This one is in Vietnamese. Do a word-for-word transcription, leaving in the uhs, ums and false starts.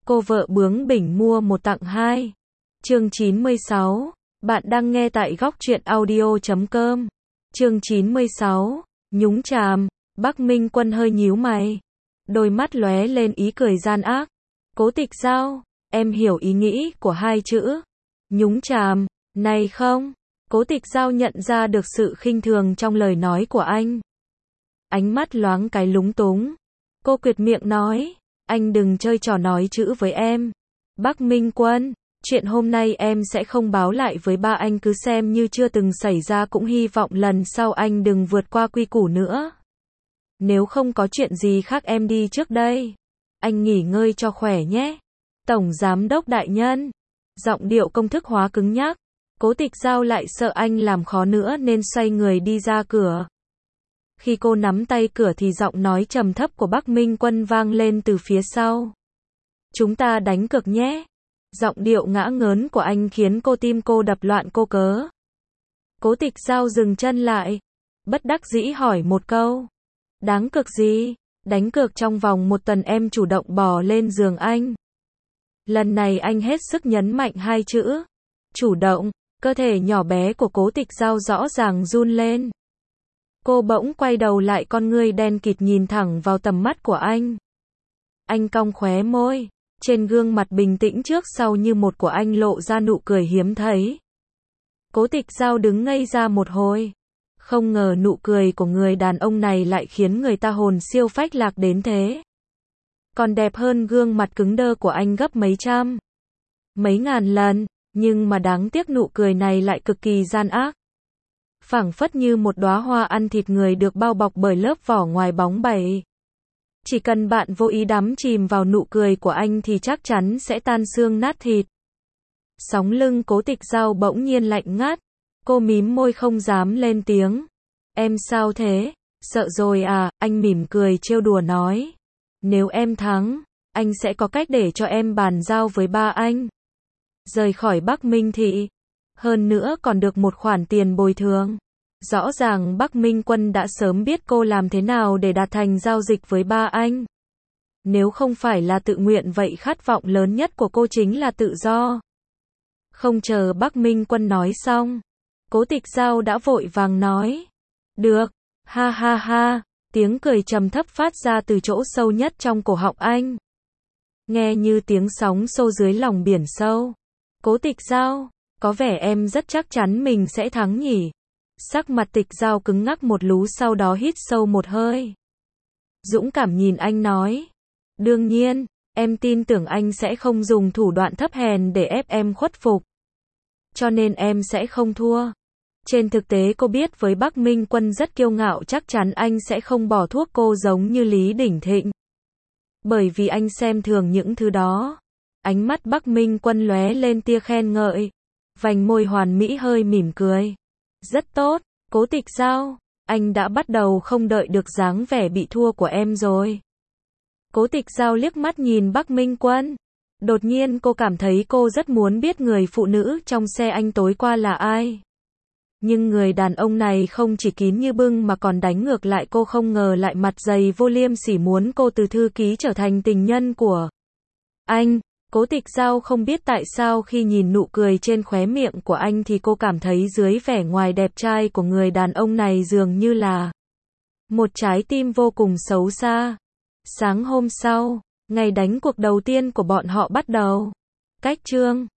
Cô vợ bướng bỉnh mua một tặng hai. Chương chín mươi sáu. Bạn đang nghe tại góc truyện audio chấm com. Chương chín mươi sáu. Nhúng chàm. Bắc Minh Quân hơi nhíu mày. Đôi mắt lóe lên ý cười gian ác. Cố Tịch Dao, em hiểu ý nghĩ của hai chữ nhúng chàm này không? Cố Tịch Dao nhận ra được sự khinh thường trong lời nói của anh. Ánh mắt loáng cái lúng túng. Cô quyệt miệng nói, anh đừng chơi trò nói chữ với em. Bắc Minh Quân, chuyện hôm nay em sẽ không báo lại với ba anh, cứ xem như chưa từng xảy ra, cũng hy vọng lần sau anh đừng vượt qua quy củ nữa. Nếu không có chuyện gì khác em đi trước đây. Anh nghỉ ngơi cho khỏe nhé. Tổng Giám đốc đại nhân. Giọng điệu công thức hóa cứng nhắc. Cố Tịch Dao lại sợ anh làm khó nữa nên xoay người đi ra cửa. Khi cô nắm tay cửa thì giọng nói trầm thấp của Bắc Minh Quân vang lên từ phía sau. Chúng ta đánh cược nhé. Giọng điệu ngã ngớn của anh khiến cô tim cô đập loạn cô cớ. Cố Tịch Dao dừng chân lại. Bất đắc dĩ hỏi một câu. Đáng cược gì? Đánh cược trong vòng một tuần em chủ động bò lên giường anh. Lần này anh hết sức nhấn mạnh hai chữ. Chủ động. Cơ thể nhỏ bé của Cố Tịch Dao rõ ràng run lên. Cô bỗng quay đầu lại, con ngươi đen kịt nhìn thẳng vào tầm mắt của anh. Anh cong khóe môi. Trên gương mặt bình tĩnh trước sau như một của anh lộ ra nụ cười hiếm thấy. Cố Tịch Dao đứng ngây ra một hồi. Không ngờ nụ cười của người đàn ông này lại khiến người ta hồn siêu phách lạc đến thế. Còn đẹp hơn gương mặt cứng đơ của anh gấp mấy trăm, mấy ngàn lần, nhưng mà đáng tiếc nụ cười này lại cực kỳ gian ác. Phảng phất như một đóa hoa ăn thịt người được bao bọc bởi lớp vỏ ngoài bóng bẩy. Chỉ cần bạn vô ý đắm chìm vào nụ cười của anh thì chắc chắn sẽ tan xương nát thịt. Sóng lưng Cố Tịch Dao bỗng nhiên lạnh ngắt. Cô mím môi không dám lên tiếng. Em sao thế? Sợ rồi à? Anh mỉm cười trêu đùa nói. Nếu em thắng, anh sẽ có cách để cho em bàn giao với ba anh. Rời khỏi Bắc Minh Thị. Hơn nữa còn được một khoản tiền bồi thường. Rõ ràng Bắc Minh Quân đã sớm biết cô làm thế nào để đạt thành giao dịch với ba anh. Nếu không phải là tự nguyện vậy khát vọng lớn nhất của cô chính là tự do. Không chờ Bắc Minh Quân nói xong, Cố Tịch Dao đã vội vàng nói. Được, ha ha ha, tiếng cười trầm thấp phát ra từ chỗ sâu nhất trong cổ họng anh. Nghe như tiếng sóng xô dưới lòng biển sâu. Cố Tịch Dao, có vẻ em rất chắc chắn mình sẽ thắng nhỉ. Sắc mặt Tịch Dao cứng ngắc một lú, sau đó hít sâu một hơi. Dũng cảm nhìn anh nói. Đương nhiên, em tin tưởng anh sẽ không dùng thủ đoạn thấp hèn để ép em khuất phục. Cho nên em sẽ không thua. Trên thực tế cô biết với Bắc Minh Quân rất kiêu ngạo, chắc chắn anh sẽ không bỏ thuốc cô giống như Lý Đỉnh Thịnh. Bởi vì anh xem thường những thứ đó. Ánh mắt Bắc Minh Quân lóe lên tia khen ngợi. Vành môi hoàn mỹ hơi mỉm cười. Rất tốt, Cố Tịch Dao, anh đã bắt đầu không đợi được dáng vẻ bị thua của em rồi. Cố Tịch Dao liếc mắt nhìn Bắc Minh Quân. Đột nhiên cô cảm thấy cô rất muốn biết người phụ nữ trong xe anh tối qua là ai. Nhưng người đàn ông này không chỉ kín như bưng mà còn đánh ngược lại, cô không ngờ lại mặt dày vô liêm sỉ muốn cô từ thư ký trở thành tình nhân của anh. Cố Tịch Dao không biết tại sao khi nhìn nụ cười trên khóe miệng của anh thì cô cảm thấy dưới vẻ ngoài đẹp trai của người đàn ông này dường như là một trái tim vô cùng xấu xa. Sáng hôm sau, ngày đánh cuộc đầu tiên của bọn họ bắt đầu. Cách chương